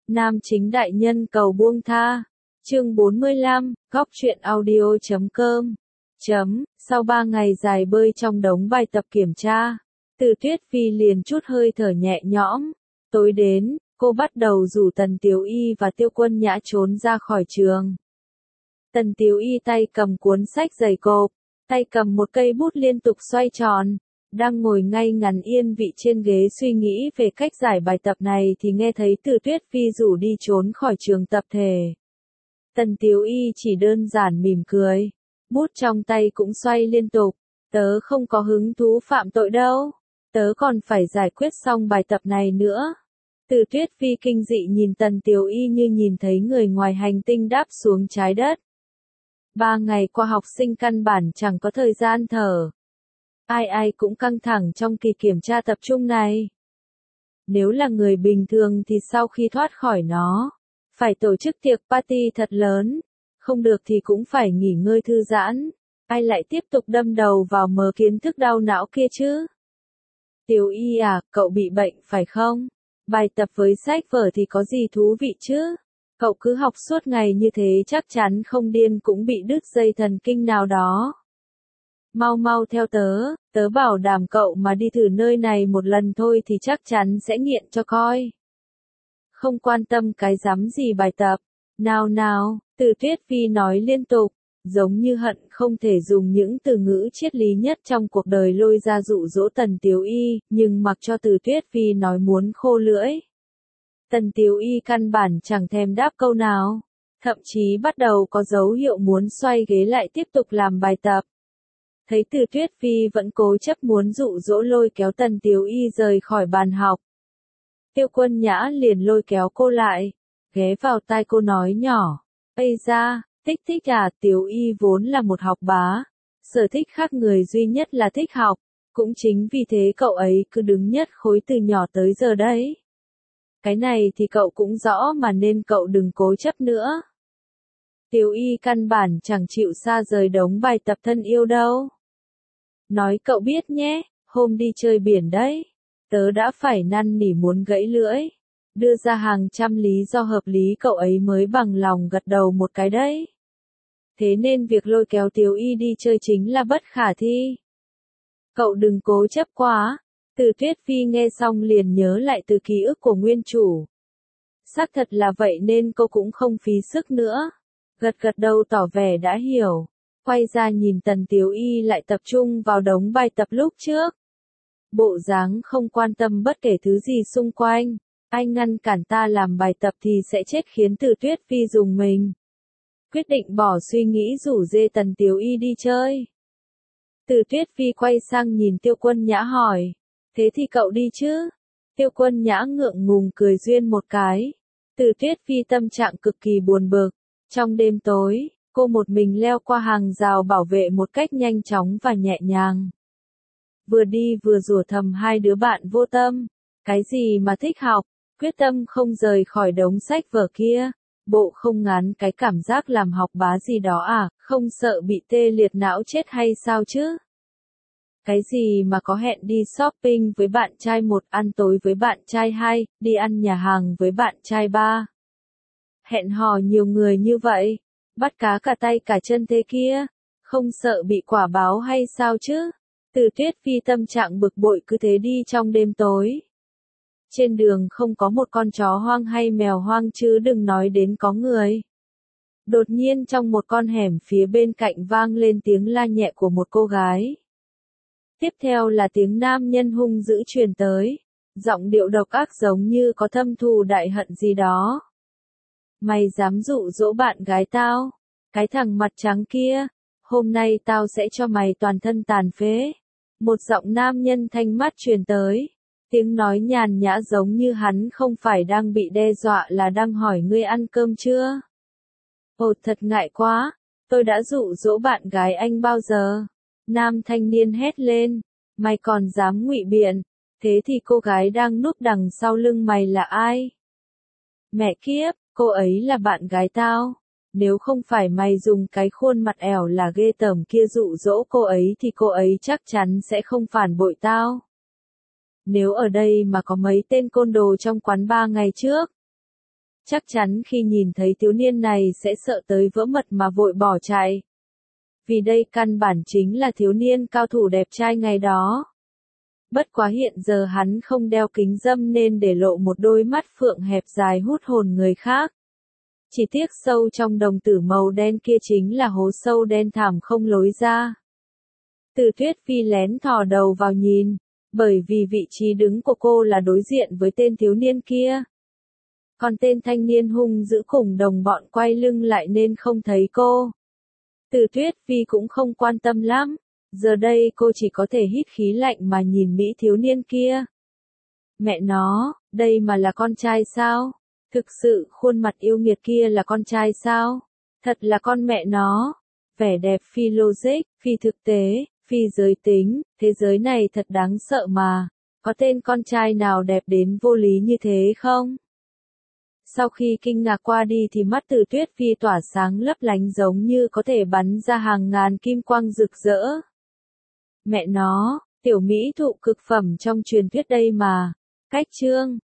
Nam chính đại nhân cầu buông tha. Chương 45, góc truyện audio.com. Sau 3 ngày dài bơi trong đống bài tập kiểm tra, Từ Tuyết Phi liền chút hơi thở nhẹ nhõm. Tối đến, cô bắt đầu rủ Tần Tiếu Y và Tiêu Quân Nhã trốn ra khỏi trường. Tần Tiếu Y tay cầm cuốn sách dày cộp, tay cầm một cây bút liên tục xoay tròn, đang ngồi ngay ngắn yên vị trên ghế suy nghĩ về cách giải bài tập này thì nghe thấy Từ Tuyết Phi rủ đi trốn khỏi trường tập thể. Tần Tiếu Y chỉ đơn giản mỉm cười, bút trong tay cũng xoay liên tục, tớ không có hứng thú phạm tội đâu, tớ còn phải giải quyết xong bài tập này nữa. Từ Tuyết Phi kinh dị nhìn Tần Tiếu Y như nhìn thấy người ngoài hành tinh đáp xuống trái đất. 3 ngày qua học sinh căn bản chẳng có thời gian thở. Ai cũng căng thẳng trong kỳ kiểm tra tập trung này. Nếu là người bình thường thì sau khi thoát khỏi nó, phải tổ chức tiệc party thật lớn, không được thì cũng phải nghỉ ngơi thư giãn. Ai lại tiếp tục đâm đầu vào mớ kiến thức đau não kia chứ? Tiếu Y à, cậu bị bệnh phải không? Bài tập với sách vở thì có gì thú vị chứ? Cậu cứ học suốt ngày như thế chắc chắn không điên cũng bị đứt dây thần kinh nào đó. Mau theo tớ bảo đảm cậu mà đi thử nơi này một lần thôi thì chắc chắn sẽ nghiện cho coi. Không quan tâm cái rắm gì bài tập. Nào, Từ Tuyết Phi nói liên tục, giống như hận không thể dùng những từ ngữ triết lý nhất trong cuộc đời lôi ra dụ dỗ Tần Tiếu Y, nhưng mặc cho Từ Tuyết Phi nói muốn khô lưỡi. Tần Tiếu Y căn bản chẳng thèm đáp câu nào, thậm chí bắt đầu có dấu hiệu muốn xoay ghế lại tiếp tục làm bài tập. Thấy Từ Tuyết Phi vẫn cố chấp muốn dụ dỗ lôi kéo Tần Tiếu Y rời khỏi bàn học. Tiêu Quân Nhã liền lôi kéo cô lại, ghé vào tai cô nói nhỏ, "Ây da, thích à, Tiếu Y vốn là một học bá, sở thích khác người duy nhất là thích học, cũng chính vì thế cậu ấy cứ đứng nhất khối từ nhỏ tới giờ đấy. Cái này thì cậu cũng rõ mà nên cậu đừng cố chấp nữa." Tiếu Y căn bản chẳng chịu xa rời đống bài tập thân yêu đâu. "Nói cậu biết nhé, hôm đi chơi biển đấy, tớ đã phải năn nỉ muốn gãy lưỡi, đưa ra hàng trăm lý do hợp lý cậu ấy mới bằng lòng gật đầu một cái đấy. Thế nên việc lôi kéo Tiếu Y đi chơi chính là bất khả thi. Cậu đừng cố chấp quá." Từ Tuyết Phi nghe xong liền nhớ lại từ ký ức của nguyên chủ. Xác thật là vậy nên cô cũng không phí sức nữa. Gật đầu tỏ vẻ đã hiểu. Quay ra nhìn Tần Tiếu Y lại tập trung vào đống bài tập lúc trước. Bộ dáng không quan tâm bất kể thứ gì xung quanh. Anh ngăn cản ta làm bài tập thì sẽ chết khiến Từ Tuyết Phi dùng mình. Quyết định bỏ suy nghĩ rủ dê Tần Tiếu Y đi chơi. Từ Tuyết Phi quay sang nhìn Tiêu Quân Nhã hỏi. "Thế thì cậu đi chứ?" Tiêu Quân Nhã ngượng ngùng cười duyên một cái. Từ Tuyết Phi tâm trạng cực kỳ buồn bực. Trong đêm tối, cô một mình leo qua hàng rào bảo vệ một cách nhanh chóng và nhẹ nhàng. Vừa đi vừa rủa thầm hai đứa bạn vô tâm. Cái gì mà thích học, quyết tâm không rời khỏi đống sách vở kia. Bộ không ngán cái cảm giác làm học bá gì đó à, không sợ bị tê liệt não chết hay sao chứ? Cái gì mà có hẹn đi shopping với bạn trai 1, ăn tối với bạn trai 2, đi ăn nhà hàng với bạn trai 3. Hẹn hò nhiều người như vậy, bắt cá cả tay cả chân thế kia, không sợ bị quả báo hay sao chứ? Từ Tuyết Phi tâm trạng bực bội cứ thế đi trong đêm tối. Trên đường không có một con chó hoang hay mèo hoang chứ đừng nói đến có người. Đột nhiên trong một con hẻm phía bên cạnh vang lên tiếng la nhẹ của một cô gái. Tiếp theo là tiếng nam nhân hung dữ truyền tới, giọng điệu độc ác giống như có thâm thù đại hận gì đó. "Mày dám dụ dỗ bạn gái tao? Cái thằng mặt trắng kia, hôm nay tao sẽ cho mày toàn thân tàn phế." Một giọng nam nhân thanh mát truyền tới, tiếng nói nhàn nhã giống như hắn không phải đang bị đe dọa là đang hỏi ngươi ăn cơm chưa. "Ồ thật ngại quá, tôi đã dụ dỗ bạn gái anh bao giờ?" Nam thanh niên hét lên, "Mày còn dám ngụy biện, thế thì cô gái đang núp đằng sau lưng mày là ai?" "Mẹ kiếp, cô ấy là bạn gái tao. Nếu không phải mày dùng cái khuôn mặt ẻo là ghê tởm kia dụ dỗ cô ấy thì cô ấy chắc chắn sẽ không phản bội tao. Nếu ở đây mà có mấy tên côn đồ trong quán bar ngày trước, chắc chắn khi nhìn thấy thiếu niên này sẽ sợ tới vỡ mật mà vội bỏ chạy. Vì đây căn bản chính là thiếu niên cao thủ đẹp trai ngày đó. Bất quá hiện giờ hắn không đeo kính râm nên để lộ một đôi mắt phượng hẹp dài hút hồn người khác. Chỉ tiếc sâu trong đồng tử màu đen kia chính là hố sâu đen thẳm không lối ra. Từ Tuyết Phi lén thò đầu vào nhìn, bởi vì vị trí đứng của cô là đối diện với tên thiếu niên kia. Còn tên thanh niên hung dữ cùng đồng bọn quay lưng lại nên không thấy cô. Từ Tuyết Phi cũng không quan tâm lắm, giờ đây cô chỉ có thể hít khí lạnh mà nhìn mỹ thiếu niên kia. Mẹ nó, đây mà là con trai sao? Thực sự khuôn mặt yêu nghiệt kia là con trai sao? Thật là con mẹ nó. Vẻ đẹp phi logic, phi thực tế, phi giới tính, thế giới này thật đáng sợ mà. Có tên con trai nào đẹp đến vô lý như thế không? Sau khi kinh ngạc qua đi thì mắt Từ Tuyết Phi tỏa sáng lấp lánh giống như có thể bắn ra hàng ngàn kim quang rực rỡ. Mẹ nó, tiểu mỹ thụ cực phẩm trong truyền thuyết đây mà. Cách chương